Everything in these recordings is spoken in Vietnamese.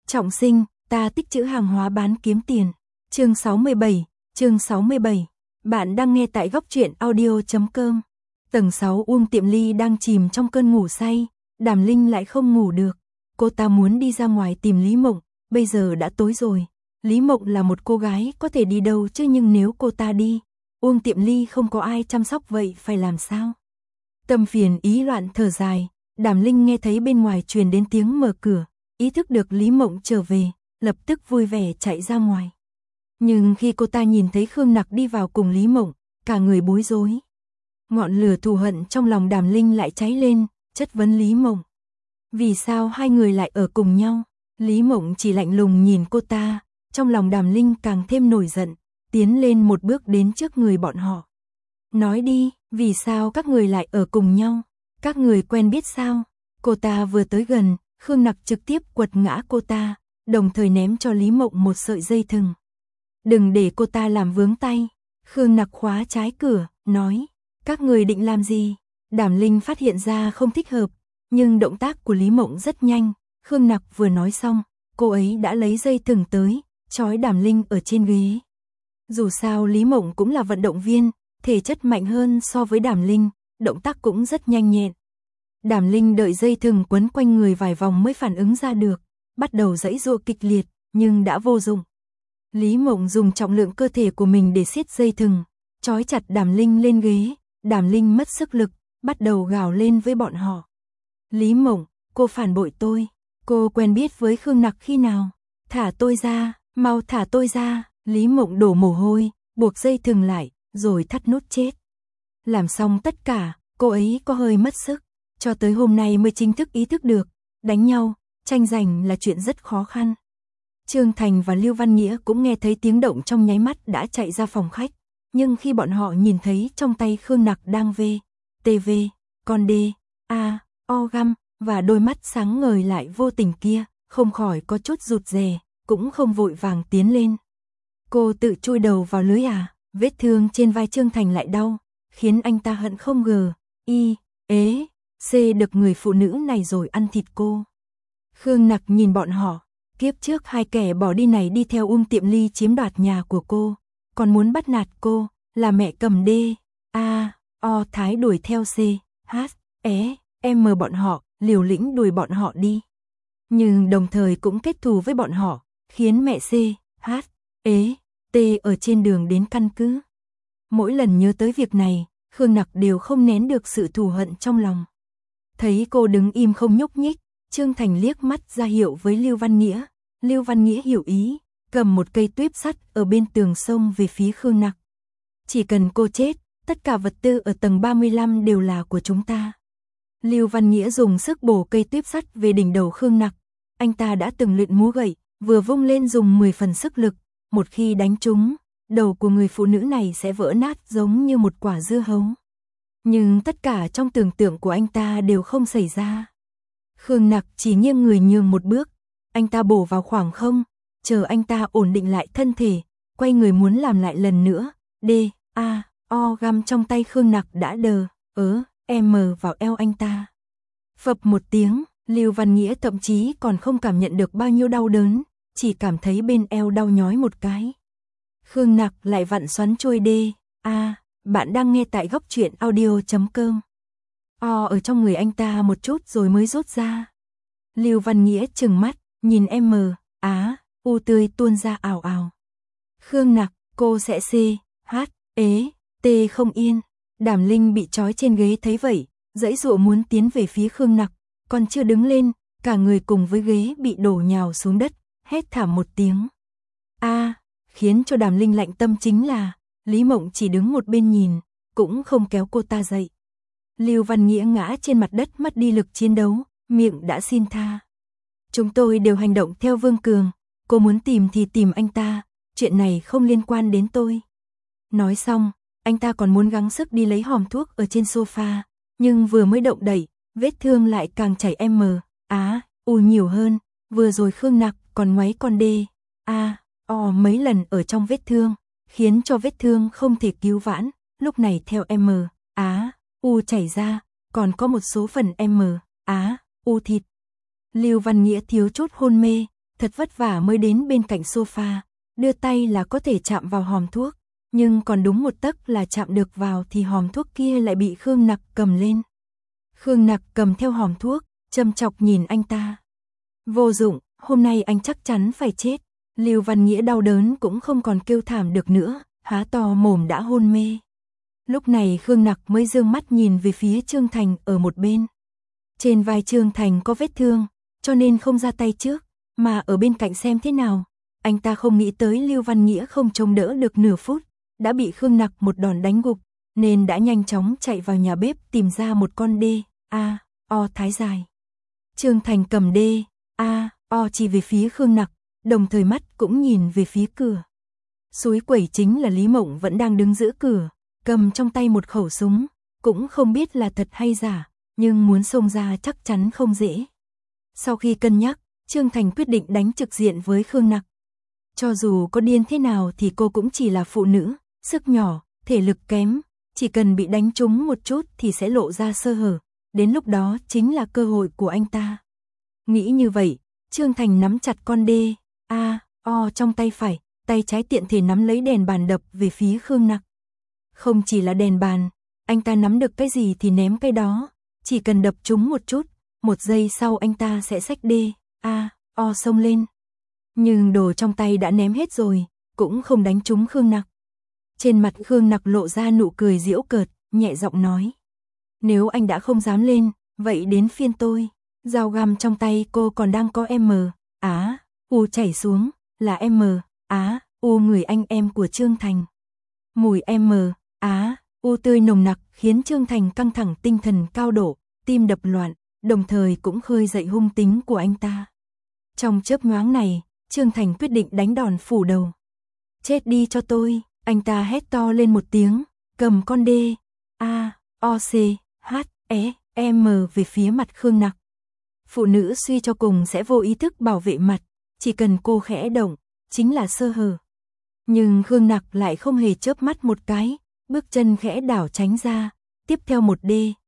Trọng sinh, ta tích trữ hàng hóa bán kiếm tiền. Chương 67. Bạn đang nghe tại góc truyện audio.com. Tầng 6 Uông Tiệm Ly đang chìm trong cơn ngủ say, Đàm Linh lại không ngủ được. Cô ta muốn đi ra ngoài tìm Lý Mộng, bây giờ đã tối rồi. Lý Mộng là một cô gái có thể đi đâu chứ, nhưng nếu cô ta đi, Uông Tiệm Ly không có ai chăm sóc vậy phải làm sao? Tâm phiền ý loạn thở dài, Đàm Linh nghe thấy bên ngoài truyền đến tiếng mở cửa, ý thức được Lý Mộng trở về, lập tức vui vẻ chạy ra ngoài. Nhưng khi cô ta nhìn thấy Khương Nặc đi vào cùng Lý Mộng, cả người bối rối. Ngọn lửa thù hận trong lòng Đàm Linh lại cháy lên, chất vấn Lý Mộng. Vì sao hai người lại ở cùng nhau? Lý Mộng chỉ lạnh lùng nhìn cô ta, trong lòng Đàm Linh càng thêm nổi giận, tiến lên một bước đến trước người bọn họ. Nói đi, vì sao các người lại ở cùng nhau? Các người quen biết sao? Cô ta vừa tới gần, Khương Nặc trực tiếp quật ngã cô ta, đồng thời ném cho Lý Mộng một sợi dây thừng. Đừng để cô ta làm vướng tay. Khương Nặc khóa trái cửa, nói, các người định làm gì? Đàm Linh phát hiện ra không thích hợp, nhưng động tác của Lý Mộng rất nhanh. Khương Nặc vừa nói xong, cô ấy đã lấy dây thừng tới, trói Đàm Linh ở trên ghế. Dù sao Lý Mộng cũng là vận động viên, thể chất mạnh hơn so với Đàm Linh, động tác cũng rất nhanh nhẹn. Đàm Linh đợi dây thừng quấn quanh người vài vòng mới phản ứng ra được, bắt đầu giãy giụa kịch liệt, nhưng đã vô dụng. Lý Mộng dùng trọng lượng cơ thể của mình để siết dây thừng, trói chặt Đàm Linh lên ghế. Đàm Linh mất sức lực, bắt đầu gào lên với bọn họ. Lý Mộng, cô phản bội tôi, cô quen biết với Khương Nặc khi nào? Thả tôi ra, mau thả tôi ra. Lý Mộng đổ mồ hôi, buộc dây thừng lại, rồi thắt nút chết. Làm xong tất cả, cô ấy có hơi mất sức, cho tới hôm nay mới chính thức ý thức được, đánh nhau, tranh giành là chuyện rất khó khăn. Trương Thành và Lưu Văn Nghĩa cũng nghe thấy tiếng động trong nháy mắt đã chạy ra phòng khách, nhưng khi bọn họ nhìn thấy trong tay Khương Nặc đang TV, con găm và đôi mắt sáng ngời lại vô tình kia, không khỏi có chút rụt rè, cũng không vội vàng tiến lên. Cô tự chui đầu vào lưới à? Vết thương trên vai Trương Thành lại đau, khiến anh ta hận không được người phụ nữ này rồi ăn thịt cô. Khương Nặc nhìn bọn họ, kiếp trước hai kẻ bỏ đi này đi theo Uông Tiệm Ly chiếm đoạt nhà của cô, còn muốn bắt nạt cô, là mẹ cầm Thái đuổi theo bọn họ, liều lĩnh đuổi bọn họ đi. Nhưng đồng thời cũng kết thù với bọn họ, khiến mẹ ở trên đường đến căn cứ. Mỗi lần nhớ tới việc này, Khương Nặc đều không nén được sự thù hận trong lòng. Thấy cô đứng im không nhúc nhích, Trương Thành liếc mắt ra hiệu với Lưu Văn Nghĩa. Lưu Văn Nghĩa hiểu ý, cầm một cây tuýp sắt ở bên tường xông về phía Khương Nặc. Chỉ cần cô chết, tất cả vật tư ở tầng 35 đều là của chúng ta. Lưu Văn Nghĩa dùng sức bổ cây tuýp sắt về đỉnh đầu Khương Nặc. Anh ta đã từng luyện múa gậy, vừa vung lên dùng 10 phần sức lực. Một khi đánh trúng, đầu của người phụ nữ này sẽ vỡ nát giống như một quả dưa hấu. Nhưng tất cả trong tưởng tượng của anh ta đều không xảy ra. Khương Nặc chỉ nghiêng người nhường một bước, anh ta bổ vào khoảng không, chờ anh ta ổn định lại thân thể, quay người muốn làm lại lần nữa. Găm trong tay Khương Nặc đã vào eo anh ta. Phập một tiếng, Lưu Văn Nghĩa thậm chí còn không cảm nhận được bao nhiêu đau đớn, chỉ cảm thấy bên eo đau nhói một cái. Khương Nặc lại vặn xoắn trôi bạn đang nghe tại góc truyện audio.com. Ở trong người anh ta một chút rồi mới rút ra. Lưu Văn Nghĩa trừng mắt, nhìn tươi tuôn ra ào ào. Khương Nặc, cô sẽ không yên. Đàm Linh bị trói trên ghế thấy vậy, giãy giụa muốn tiến về phía Khương Nặc, còn chưa đứng lên, cả người cùng với ghế bị đổ nhào xuống đất, hét thảm một tiếng. Khiến cho Đàm Linh lạnh tâm chính là, Lý Mộng chỉ đứng một bên nhìn, cũng không kéo cô ta dậy. Lưu Văn Nghĩa ngã trên mặt đất mất đi lực chiến đấu, miệng đã xin tha. Chúng tôi đều hành động theo Vương Cường, cô muốn tìm thì tìm anh ta, chuyện này không liên quan đến tôi. Nói xong, anh ta còn muốn gắng sức đi lấy hòm thuốc ở trên sofa, nhưng vừa mới động đậy, vết thương lại càng chảy nhiều hơn. Vừa rồi Khương Nặc còn ngoáy con mấy lần ở trong vết thương, khiến cho vết thương không thể cứu vãn, lúc này theo chảy ra, còn có một số phần thịt. Lưu Văn Nghĩa thiếu chút hôn mê, thật vất vả mới đến bên cạnh sofa, đưa tay là có thể chạm vào hòm thuốc, nhưng còn đúng một tấc là chạm được vào thì hòm thuốc kia lại bị Khương Nặc cầm lên. Khương Nặc cầm theo hòm thuốc, châm chọc nhìn anh ta. Vô dụng, hôm nay anh chắc chắn phải chết. Lưu Văn Nghĩa đau đớn cũng không còn kêu thảm được nữa, há to mồm đã hôn mê. Lúc này Khương Nặc mới dương mắt nhìn về phía Trương Thành ở một bên. Trên vai Trương Thành có vết thương, cho nên không ra tay trước, mà ở bên cạnh xem thế nào. Anh ta không nghĩ tới Lưu Văn Nghĩa không chống đỡ được nửa phút, đã bị Khương Nặc một đòn đánh gục, nên đã nhanh chóng chạy vào nhà bếp tìm ra một con D.A.O. thái dài. Trương Thành cầm D.A.O. chỉ về phía Khương Nặc, đồng thời mắt cũng nhìn về phía cửa. Xúi quẩy chính là Lý Mộng vẫn đang đứng giữa cửa, cầm trong tay một khẩu súng, cũng không biết là thật hay giả, nhưng muốn xông ra chắc chắn không dễ. Sau khi cân nhắc, Trương Thành quyết định đánh trực diện với Khương Nặc. Cho dù có điên thế nào thì cô cũng chỉ là phụ nữ, sức nhỏ, thể lực kém, chỉ cần bị đánh trúng một chút thì sẽ lộ ra sơ hở, đến lúc đó chính là cơ hội của anh ta. Nghĩ như vậy, Trương Thành nắm chặt con D.A.O. trong tay phải, tay trái tiện thể nắm lấy đèn bàn đập về phía Khương Nặc. Không chỉ là đèn bàn, anh ta nắm được cái gì thì ném cái đó, chỉ cần đập trúng một chút, một giây sau anh ta sẽ xách D.A.O. xông lên. Nhưng đồ trong tay đã ném hết rồi, cũng không đánh trúng Khương Nặc. Trên mặt Khương Nặc lộ ra nụ cười giễu cợt, nhẹ giọng nói. Nếu anh đã không dám lên, vậy đến phiên tôi. Dao găm trong tay cô còn đang có M.A.U. chảy xuống, là M.A.U. người anh em của Trương Thành. Mùi M.A.U. tươi nồng nặc khiến Trương Thành căng thẳng tinh thần cao độ, tim đập loạn, đồng thời cũng khơi dậy hung tính của anh ta. Trong chớp nhoáng này, Trương Thành quyết định đánh đòn phủ đầu. Chết đi cho tôi, anh ta hét to lên một tiếng, cầm con D.A.O.C.H.E.M. về phía mặt Khương Nặc. Phụ nữ suy cho cùng sẽ vô ý thức bảo vệ mặt, chỉ cần cô khẽ động, chính là sơ hở. Nhưng Khương Nặc lại không hề chớp mắt một cái, bước chân khẽ đảo tránh ra, tiếp theo một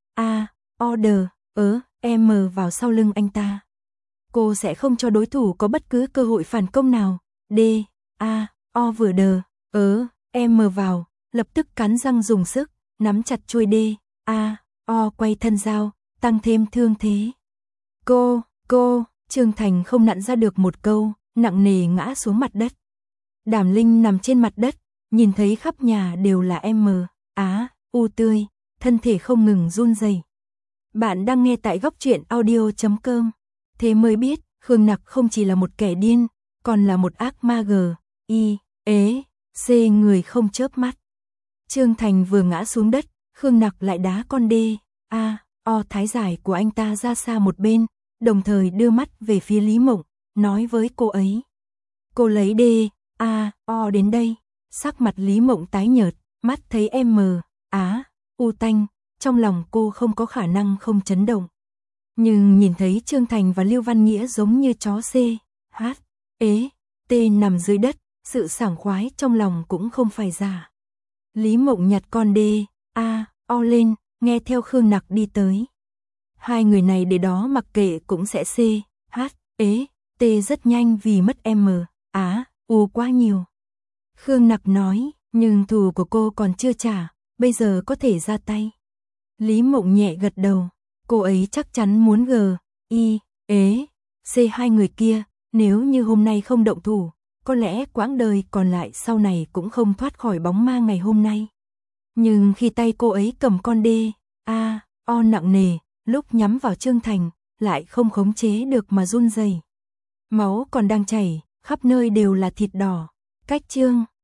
D.A.O.D.M. vào sau lưng anh ta. Cô sẽ không cho đối thủ có bất cứ cơ hội phản công nào. D.A.O. vừa M vào, lập tức cắn răng dùng sức, nắm chặt chuôi D.A.O. quay thân dao, tăng thêm thương thế. Cô, Trương Thành không nặn ra được một câu, nặng nề ngã xuống mặt đất. Đàm Linh nằm trên mặt đất, nhìn thấy khắp nhà đều là M.A.U. tươi, thân thể không ngừng run rẩy. Bạn đang nghe tại góc truyện audio.com. Thế mới biết, Khương Nặc không chỉ là một kẻ điên, còn là một ác ma G.I.E.C. người không chớp mắt. Trương Thành vừa ngã xuống đất, Khương Nặc lại đá con D.A.O. thái dài của anh ta ra xa một bên, đồng thời đưa mắt về phía Lý Mộng, nói với cô ấy. Cô lấy D.A.O. đến đây. Sắc mặt Lý Mộng tái nhợt, mắt thấy M.A.U. tanh, trong lòng cô không có khả năng không chấn động. Nhưng nhìn thấy Trương Thành và Lưu Văn Nghĩa giống như chó C.H.E.T. nằm dưới đất, sự sảng khoái trong lòng cũng không phải giả. Lý Mộng nhặt con D.A.O. lên, nghe theo Khương Nặc đi tới. Hai người này để đó mặc kệ cũng sẽ C.H.E.T. rất nhanh vì mất M.A.U. quá nhiều. Khương Nặc nói, nhưng thù của cô còn chưa trả, bây giờ có thể ra tay. Lý Mộng nhẹ gật đầu, cô ấy chắc chắn muốn G.I.E.C. hai người kia, nếu như hôm nay không động thủ, có lẽ quãng đời còn lại sau này cũng không thoát khỏi bóng ma ngày hôm nay. Nhưng khi tay cô ấy cầm con D.A.O. nặng nề, lúc nhắm vào Trương Thành, lại không khống chế được mà run rẩy. Máu còn đang chảy, khắp nơi đều là thịt đỏ. Cách Trương